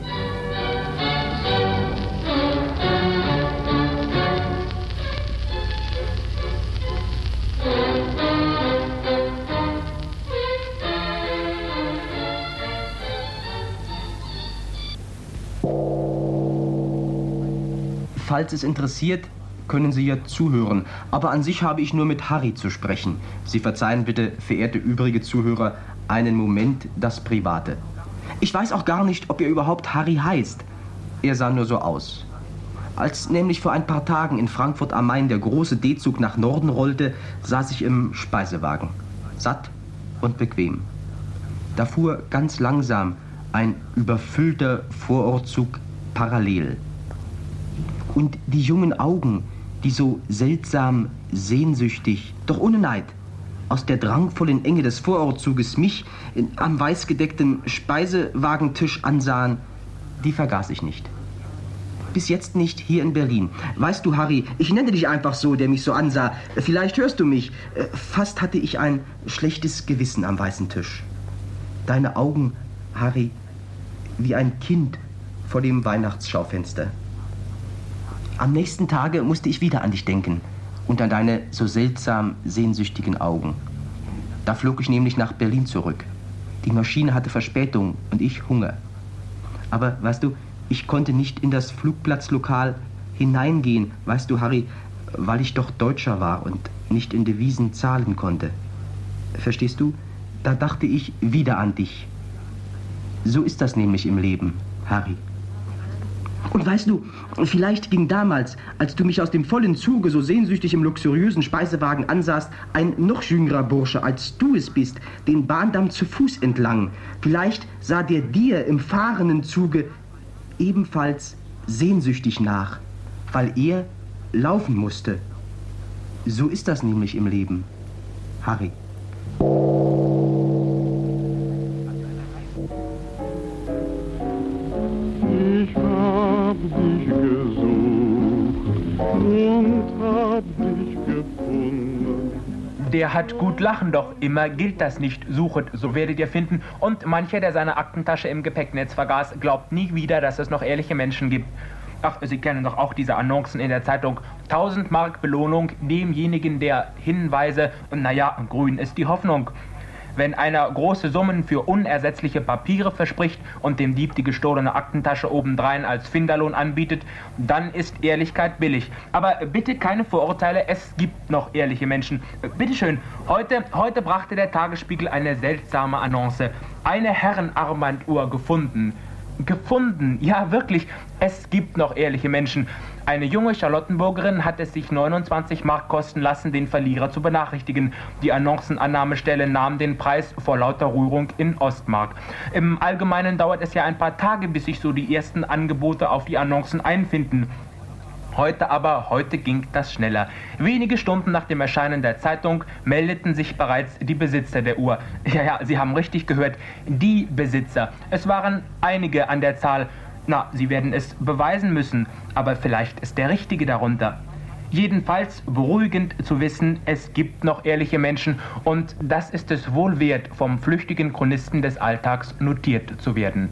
Falls es interessiert, können Sie ja zuhören. Aber an sich habe ich nur mit Harry zu sprechen. Sie verzeihen bitte, verehrte übrige Zuhörer, einen Moment das Private. Ich weiß auch gar nicht, ob er überhaupt Harry heißt. Er sah nur so aus. Als nämlich vor ein paar Tagen in Frankfurt am Main der große D-Zug nach Norden rollte, saß ich im Speisewagen. Satt und bequem. Da fuhr ganz langsam ein überfüllter Vorortzug parallel. Und die jungen Augen, die so seltsam, sehnsüchtig, doch ohne Neid, aus der drangvollen Enge des Vorortzuges mich in, am weißgedeckten Speisewagentisch ansahen, die vergaß ich nicht. Bis jetzt nicht hier in Berlin. Weißt du, Harry, ich nenne dich einfach so, der mich so ansah. Vielleicht hörst du mich. Fast hatte ich ein schlechtes Gewissen am weißen Tisch. Deine Augen, Harry, wie ein Kind vor dem Weihnachtsschaufenster. Am nächsten Tage musste ich wieder an dich denken und an deine so seltsam sehnsüchtigen Augen. Da flog ich nämlich nach Berlin zurück. Die Maschine hatte Verspätung und ich Hunger. Aber, weißt du, ich konnte nicht in das Flugplatzlokal hineingehen, weißt du, Harry, weil ich doch Deutscher war und nicht in Devisen zahlen konnte. Verstehst du? Da dachte ich wieder an dich. So ist das nämlich im Leben, Harry. Und weißt du, vielleicht ging damals, als du mich aus dem vollen Zuge so sehnsüchtig im luxuriösen Speisewagen ansahst, ein noch jüngerer Bursche, als du es bist, den Bahndamm zu Fuß entlang. Vielleicht sah der dir im fahrenden Zuge ebenfalls sehnsüchtig nach, weil er laufen musste. So ist das nämlich im Leben, Harry. Ich hab dich gesucht und hab dich gefunden. Der hat gut lachen, doch immer gilt das nicht. Suchet, so werdet ihr finden. Und mancher, der seine Aktentasche im Gepäcknetz vergaß, glaubt nie wieder, dass es noch ehrliche Menschen gibt. Ach, Sie kennen doch auch diese Annoncen in der Zeitung. tausend Mark Belohnung demjenigen, der Hinweise, und naja, grün ist die Hoffnung. Wenn einer große Summen für unersetzliche Papiere verspricht und dem Dieb die gestohlene Aktentasche obendrein als Finderlohn anbietet, dann ist Ehrlichkeit billig. Aber bitte keine Vorurteile, es gibt noch ehrliche Menschen. Bitteschön, heute, heute brachte der Tagesspiegel eine seltsame Annonce. Eine Herrenarmbanduhr gefunden. Gefunden, ja wirklich, es gibt noch ehrliche Menschen. Eine junge Charlottenburgerin hat es sich neunundzwanzig Mark kosten lassen, den Verlierer zu benachrichtigen. Die Annoncenannahmestelle nahm den Preis vor lauter Rührung in Ostmark. Im Allgemeinen dauert es ja ein paar Tage, bis sich so die ersten Angebote auf die Annoncen einfinden. Heute aber, heute ging das schneller. Wenige Stunden nach dem Erscheinen der Zeitung meldeten sich bereits die Besitzer der Uhr. Ja, ja, Sie haben richtig gehört, die Besitzer. Es waren einige an der Zahl. Na, Sie werden es beweisen müssen, aber vielleicht ist der Richtige darunter. Jedenfalls beruhigend zu wissen, es gibt noch ehrliche Menschen und das ist es wohl wert, vom flüchtigen Chronisten des Alltags notiert zu werden.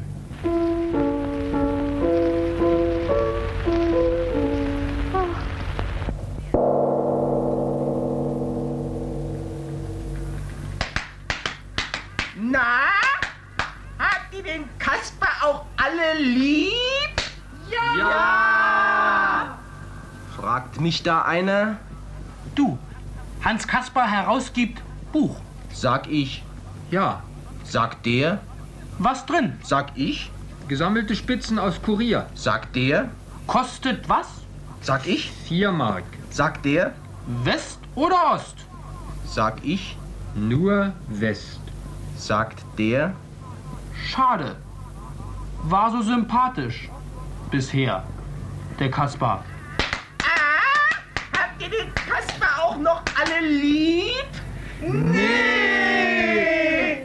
Na, habt ihr den Kasper auch alle lieb? Ja! Ja! Fragt mich da einer? Du, Hans Kasper herausgibt Buch. Sag ich. Ja. Sagt der. Was drin? Sag ich. Gesammelte Spitzen aus Kurier. Sagt der. Kostet was? Sag ich. Vier Mark. Sagt der. West oder Ost? Sag ich. Nur West. Sagt der. Schade. War so sympathisch. Bisher. Der Kaspar. Ah, habt ihr den Kasper auch noch alle lieb? Nee!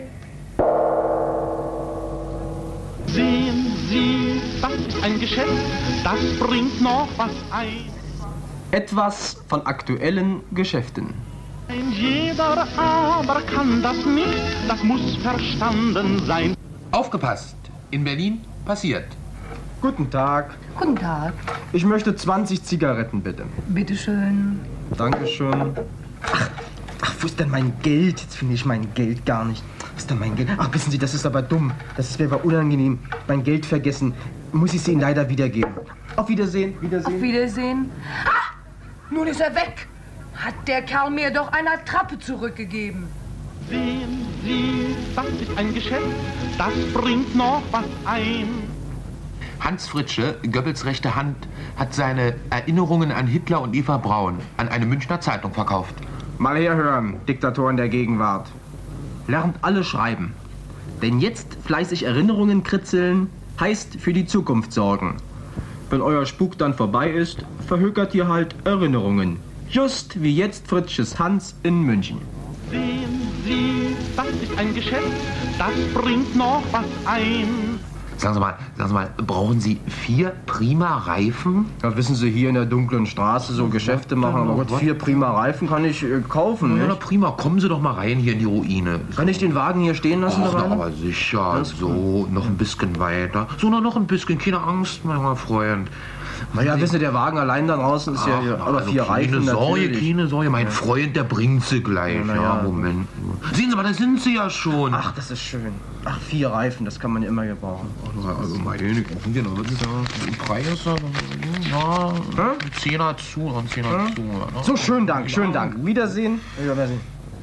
Sehen Sie, das ist ein Geschäft, das bringt noch was ein. Etwas von aktuellen Geschäften. Ein jeder aber kann das nicht, das muss verstanden sein. Aufgepasst! In Berlin passiert. Guten Tag. Guten Tag. Ich möchte zwanzig Zigaretten, bitte. Bitte schön. Dankeschön. Ach, ach, wo ist denn mein Geld? Jetzt finde ich mein Geld gar nicht. Was ist denn mein Geld? Ach, wissen Sie, das ist aber dumm. Das wäre aber unangenehm. Mein Geld vergessen. Muss ich es Ihnen leider wiedergeben. Auf Wiedersehen. Wiedersehen. Auf Wiedersehen. Ah, nun ist er weg. Hat der Kerl mir doch eine Attrappe zurückgegeben. Sehen Sie, das ist ein Geschäft, das bringt noch was ein. Hans Fritzsche, Goebbels rechte Hand, hat seine Erinnerungen an Hitler und Eva Braun an eine Münchner Zeitung verkauft. Mal herhören, Diktatoren der Gegenwart. Lernt alle schreiben. Denn jetzt fleißig Erinnerungen kritzeln, heißt für die Zukunft sorgen. Wenn euer Spuk dann vorbei ist, verhökert ihr halt Erinnerungen. Just wie jetzt Fritzsches Hans in München. Sehen Sie, das ist ein Geschäft, das bringt noch was ein. Sagen Sie mal, sagen Sie mal, brauchen Sie vier prima Reifen? Ja, wissen Sie, hier in der dunklen Straße so Geschäfte machen, aber Gott, vier prima Reifen kann ich äh, kaufen, Ja, nicht? na prima, kommen Sie doch mal rein hier in die Ruine. Kann ich den Wagen hier stehen lassen? Ach, da na, rein? aber sicher, so, noch ein bisschen weiter. So, na, noch ein bisschen, keine Angst, mein Freund. Naja, wissen Sie, der Wagen allein da draußen ist ja hier, aber vier Reifen Keine Sorge, natürlich. keine Sorge, mein Freund, der bringt sie gleich. Na Ja, ja. Moment. Sehen Sie mal, da sind sie ja schon. Ach, das ist schön. Ach, vier Reifen, das kann man ja immer gebrauchen. Also meine Güte, genau, was ist der Preis? Ja, ein Zehner zu, ein Zehner Hm? zu. Ja. So, schönen Dank, schönen Dank. Wiedersehen. Wiedersehen.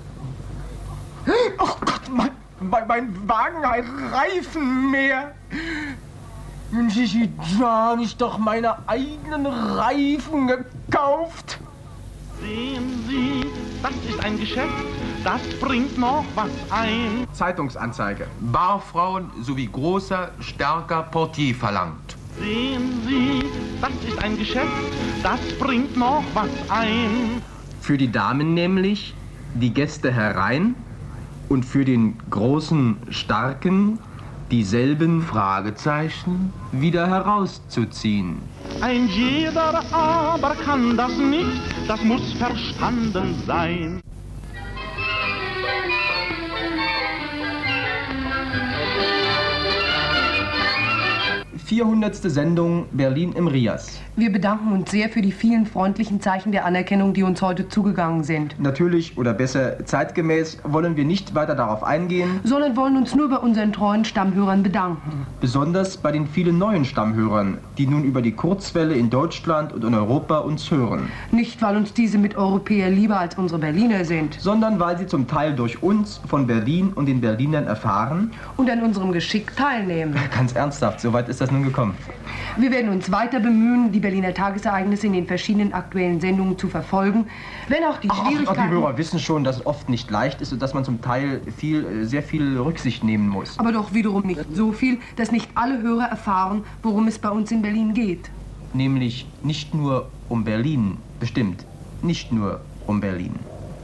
Oh Gott, mein, mein, mein Wagen hat Reifen mehr. Mensch, ich habe ich doch meine eigenen Reifen gekauft. Sehen Sie, das ist ein Geschäft, das bringt noch was ein. Zeitungsanzeige. Barfrauen sowie großer, starker Portier verlangt. Sehen Sie, das ist ein Geschäft, das bringt noch was ein. Für die Damen nämlich die Gäste herein und für den großen, starken dieselben Fragezeichen wieder herauszuziehen. Ein jeder aber kann das nicht, das muss verstanden sein. vierhundertste Sendung Berlin im Rias. Wir bedanken uns sehr für die vielen freundlichen Zeichen der Anerkennung, die uns heute zugegangen sind. Natürlich, oder besser zeitgemäß, wollen wir nicht weiter darauf eingehen. Sondern wollen uns nur bei unseren treuen Stammhörern bedanken. Besonders bei den vielen neuen Stammhörern, die nun über die Kurzwelle in Deutschland und in Europa uns hören. Nicht, weil uns diese Miteuropäer lieber als unsere Berliner sind. Sondern weil sie zum Teil durch uns von Berlin und den Berlinern erfahren. Und an unserem Geschick teilnehmen. Ganz ernsthaft, so weit ist das nun gekommen. Wir werden uns weiter bemühen, die Berliner Tagesereignisse in den verschiedenen aktuellen Sendungen zu verfolgen, wenn auch die Ach, Schwierigkeiten... Ach, die Hörer wissen schon, dass es oft nicht leicht ist und dass man zum Teil viel, sehr viel Rücksicht nehmen muss. Aber doch wiederum nicht so viel, dass nicht alle Hörer erfahren, worum es bei uns in Berlin geht. Nämlich nicht nur um Berlin, bestimmt, nicht nur um Berlin.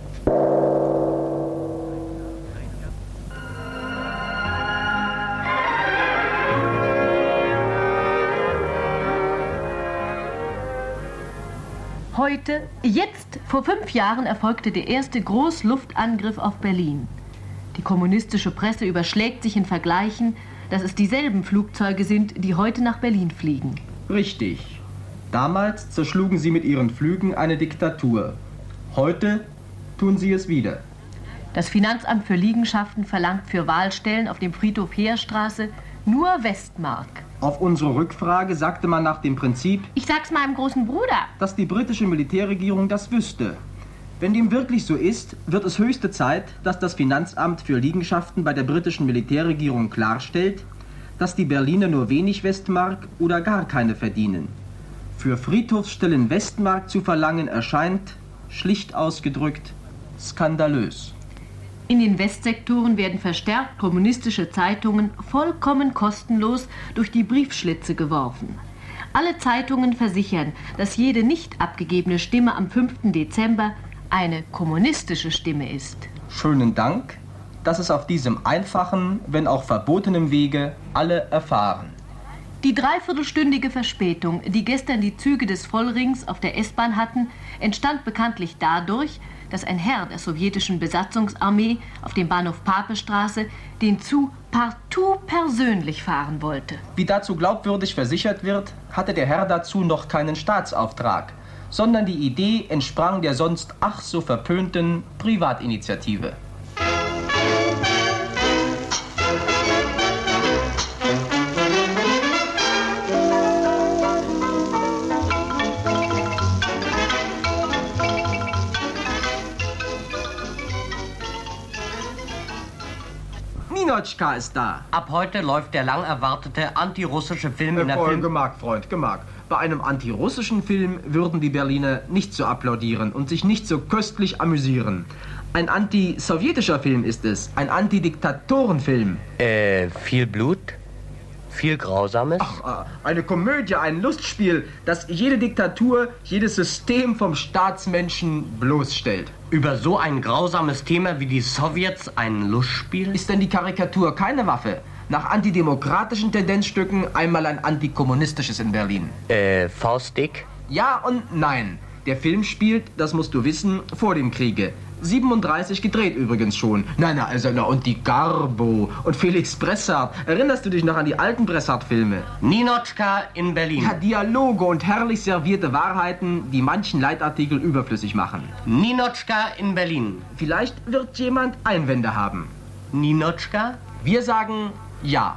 Heute, jetzt, vor fünf Jahren erfolgte der erste Großluftangriff auf Berlin. Die kommunistische Presse überschlägt sich in Vergleichen, dass es dieselben Flugzeuge sind, die heute nach Berlin fliegen. Richtig. Damals zerschlugen sie mit ihren Flügen eine Diktatur. Heute tun sie es wieder. Das Finanzamt für Liegenschaften verlangt für Wahlstellen auf dem Friedhof Heerstraße nur Westmark. Auf unsere Rückfrage sagte man nach dem Prinzip, ich sag's meinem großen Bruder, dass die britische Militärregierung das wüsste. Wenn dem wirklich so ist, wird es höchste Zeit, dass das Finanzamt für Liegenschaften bei der britischen Militärregierung klarstellt, dass die Berliner nur wenig Westmark oder gar keine verdienen. Für Friedhofsstellen Westmark zu verlangen erscheint, schlicht ausgedrückt, skandalös. In den Westsektoren werden verstärkt kommunistische Zeitungen vollkommen kostenlos durch die Briefschlitze geworfen. Alle Zeitungen versichern, dass jede nicht abgegebene Stimme am fünften Dezember eine kommunistische Stimme ist. Schönen Dank, dass es auf diesem einfachen, wenn auch verbotenen Wege alle erfahren. Die dreiviertelstündige Verspätung, die gestern die Züge des Vollrings auf der S-Bahn hatten, entstand bekanntlich dadurch, dass ein Herr der sowjetischen Besatzungsarmee auf dem Bahnhof Papestraße den Zug partout persönlich fahren wollte. Wie dazu glaubwürdig versichert wird, hatte der Herr dazu noch keinen Staatsauftrag, sondern die Idee entsprang der sonst ach so verpönten Privatinitiative. Ninochka ist da. Ab heute läuft der lang erwartete antirussische Film in der Freund, Film... Gemerkt, Freund, gemerkt. Bei einem antirussischen Film würden die Berliner nicht so applaudieren und sich nicht so köstlich amüsieren. Ein antisowjetischer Film ist es, ein Antidiktatorenfilm. Äh, viel Blut? Viel Grausames? Ach, eine Komödie, ein Lustspiel, das jede Diktatur, jedes System vom Staatsmenschen bloßstellt. Über so ein grausames Thema wie die Sowjets ein Lustspiel? Ist denn die Karikatur keine Waffe? Nach antidemokratischen Tendenzstücken einmal ein antikommunistisches in Berlin. Äh, Faustdick? Ja und nein. Der Film spielt, das musst du wissen, vor dem Kriege. siebenunddreißig gedreht übrigens schon. Nein, na, also, na, und die Garbo und Felix Bressart. Erinnerst du dich noch an die alten Bressart-Filme? Ninotchka in Berlin. Ja, Dialoge und herrlich servierte Wahrheiten, die manchen Leitartikel überflüssig machen. Ninotchka in Berlin. Vielleicht wird jemand Einwände haben. Ninotchka? Wir sagen ja.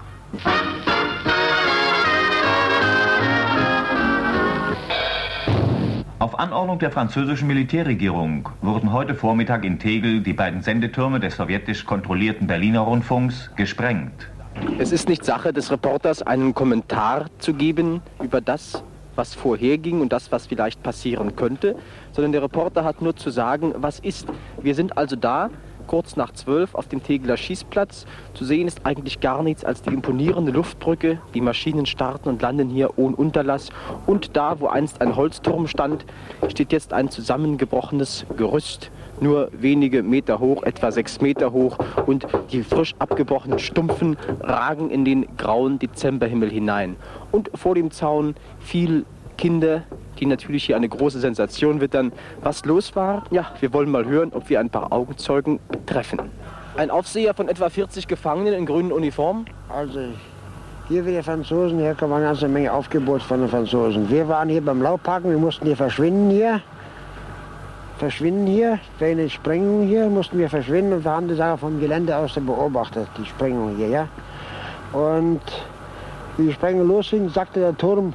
Auf Anordnung der französischen Militärregierung wurden heute Vormittag in Tegel die beiden Sendetürme des sowjetisch kontrollierten Berliner Rundfunks gesprengt. Es ist nicht Sache des Reporters, einen Kommentar zu geben über das, was vorherging und das, was vielleicht passieren könnte, sondern der Reporter hat nur zu sagen, was ist. Wir sind also da, kurz nach zwölf auf dem Tegeler Schießplatz. Zu sehen ist eigentlich gar nichts als die imponierende Luftbrücke. Die Maschinen starten und landen hier ohne Unterlass. Und da, wo einst ein Holzturm stand, steht jetzt ein zusammengebrochenes Gerüst. Nur wenige Meter hoch, etwa sechs Meter hoch. Und die frisch abgebrochenen Stumpfen ragen in den grauen Dezemberhimmel hinein. Und vor dem Zaun viel Kinder, die natürlich hier eine große Sensation wittern. Was los war? Ja, wir wollen mal hören, ob wir ein paar Augenzeugen treffen. Ein Aufseher von etwa vierzig Gefangenen in grünen Uniformen? Also, hier wie die Franzosen herkommen, eine ganze Menge Aufgebot von den Franzosen. Wir waren hier beim Laubparken, wir mussten hier verschwinden hier. Verschwinden hier, wegen der Sprengung hier mussten wir verschwinden und wir haben die Sache vom Gelände aus beobachtet, die Sprengung hier, ja. Und wie die Sprengung losging, sagte der Turm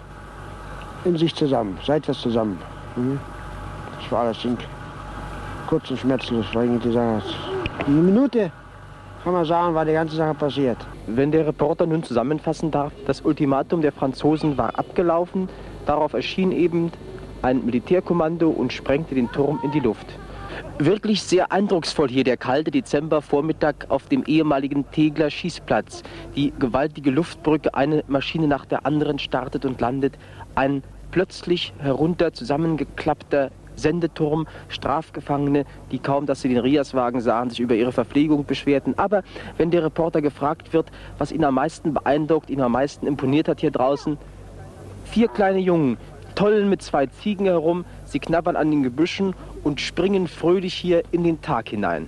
in sich zusammen, seitwärts zusammen. Mhm. Das war alles kurz und schmerzlos, weil ich gesagt habe. Eine Minute, kann man sagen, war die ganze Sache passiert. Wenn der Reporter nun zusammenfassen darf, das Ultimatum der Franzosen war abgelaufen, darauf erschien eben ein Militärkommando und sprengte den Turm in die Luft. Wirklich sehr eindrucksvoll hier der kalte Dezembervormittag auf dem ehemaligen Tegeler Schießplatz. Die gewaltige Luftbrücke, eine Maschine nach der anderen startet und landet. Ein plötzlich herunter zusammengeklappter Sendeturm, Strafgefangene, die kaum, dass sie den Riaswagen sahen, sich über ihre Verpflegung beschwerten. Aber wenn der Reporter gefragt wird, was ihn am meisten beeindruckt, ihn am meisten imponiert hat hier draußen, vier kleine Jungen tollen mit zwei Ziegen herum, sie knabbern an den Gebüschen und springen fröhlich hier in den Tag hinein.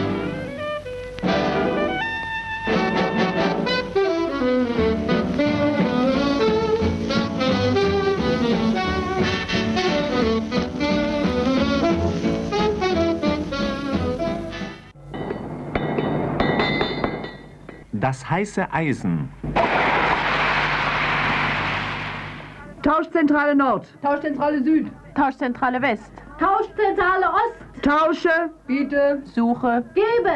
Das heiße Eisen. Tauschzentrale Nord. Tauschzentrale Süd. Tauschzentrale West. Tauschzentrale Ost. Tausche. Biete. Suche. Gebe.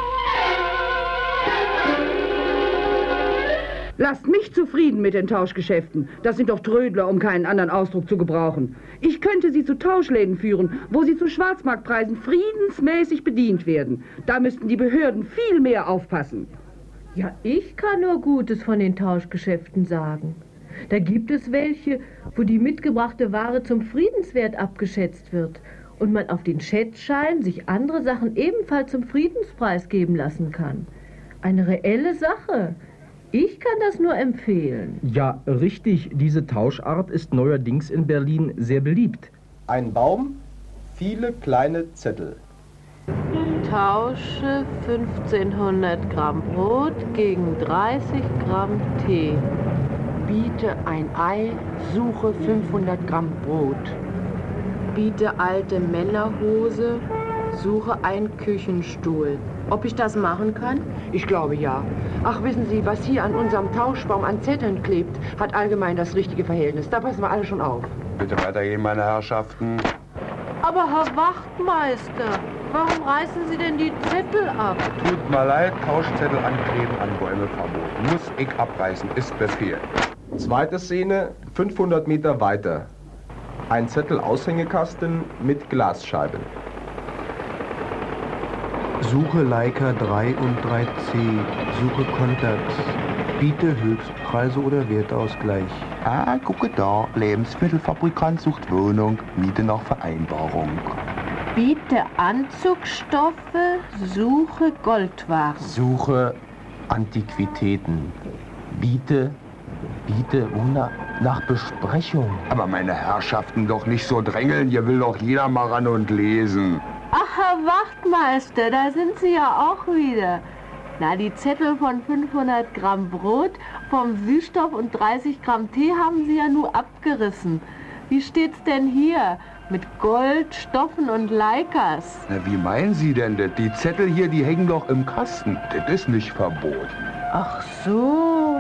Lasst mich zufrieden mit den Tauschgeschäften. Das sind doch Trödler, um keinen anderen Ausdruck zu gebrauchen. Ich könnte Sie zu Tauschläden führen, wo Sie zu Schwarzmarktpreisen friedensmäßig bedient werden. Da müssten die Behörden viel mehr aufpassen. Ja, ich kann nur Gutes von den Tauschgeschäften sagen. Da gibt es welche, wo die mitgebrachte Ware zum Friedenswert abgeschätzt wird und man auf den Schätzschein sich andere Sachen ebenfalls zum Friedenspreis geben lassen kann. Eine reelle Sache. Ich kann das nur empfehlen. Ja, richtig. Diese Tauschart ist neuerdings in Berlin sehr beliebt. Ein Baum, viele kleine Zettel. Tausche fünfzehnhundert Gramm Brot gegen dreißig Gramm Tee. Biete ein Ei, suche fünfhundert Gramm Brot. Biete alte Männerhose, suche einen Küchenstuhl. Ob ich das machen kann? Ich glaube ja. Ach, wissen Sie, was hier an unserem Tauschbaum an Zetteln klebt, hat allgemein das richtige Verhältnis. Da passen wir alle schon auf. Bitte weitergehen, meine Herrschaften. Aber Herr Wachtmeister, warum reißen Sie denn die Zettel ab? Tut mir leid, Tauschzettel ankleben an Bäume verboten. Muss ich abreißen, ist Befehl. Zweite Szene, fünfhundert Meter weiter. Ein Zettel-Aushängekasten mit Glasscheiben. Suche Leica drei und drei C. Suche Kontakt. Biete Höchstpreise oder Wertausgleich. Ah, gucke da. Lebensmittelfabrikant sucht Wohnung. Miete nach Vereinbarung. Biete Anzugsstoffe, suche Goldwaren. Suche Antiquitäten. Biete, biete Wunder nach Besprechung. Aber meine Herrschaften, doch nicht so drängeln. Hier will doch jeder mal ran und lesen. Ach, Herr Wachtmeister, da sind Sie ja auch wieder. Na, die Zettel von fünfhundert Gramm Brot, vom Süßstoff und dreißig Gramm Tee haben Sie ja nur abgerissen. Wie steht's denn hier? Mit Gold, Stoffen und Leikers. Na, wie meinen Sie denn das? Die Zettel hier, die hängen doch im Kasten. Das ist nicht verboten. Ach so.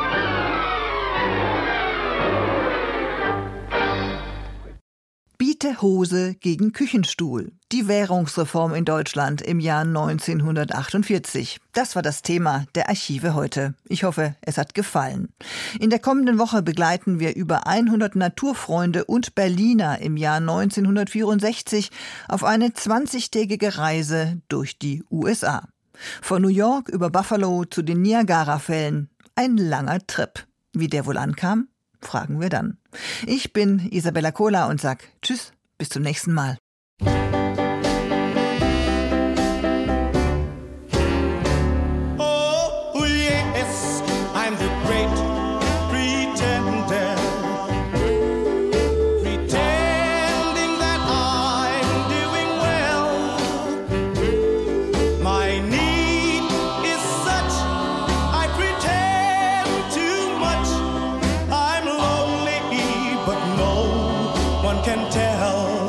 Biete Hose gegen Küchenstuhl. Die Währungsreform in Deutschland im Jahr neunzehnhundertachtundvierzig. Das war das Thema der Archive heute. Ich hoffe, es hat gefallen. In der kommenden Woche begleiten wir über hundert Naturfreunde und Berliner im Jahr neunzehnhundertvierundsechzig auf eine zwanzigtägige Reise durch die U S A. Von New York über Buffalo zu den Niagarafällen. Ein langer Trip. Wie der wohl ankam? Fragen wir dann. Ich bin Isabella Kohler und sag Tschüss, bis zum nächsten Mal. Oh yes, I'm the great pretender, pretending that I'm doing well. My need is such, I pretend too much. I'm lonely, but no one can tell.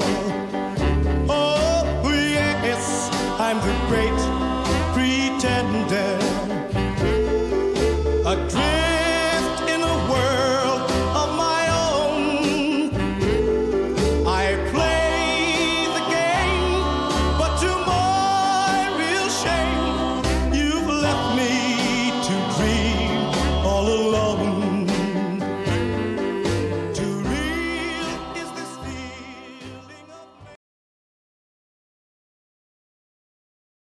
Oh yes, I'm the great pretender. A dream